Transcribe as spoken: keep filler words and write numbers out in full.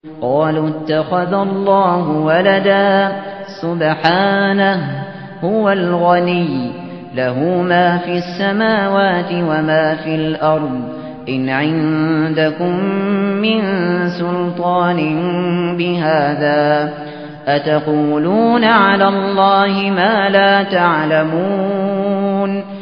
قالوا اتخذ الله ولدا سبحانه هو الغني له ما في السماوات وما في الأرض إن عندكم من سلطان بهذا أتقولون على الله ما لا تعلمون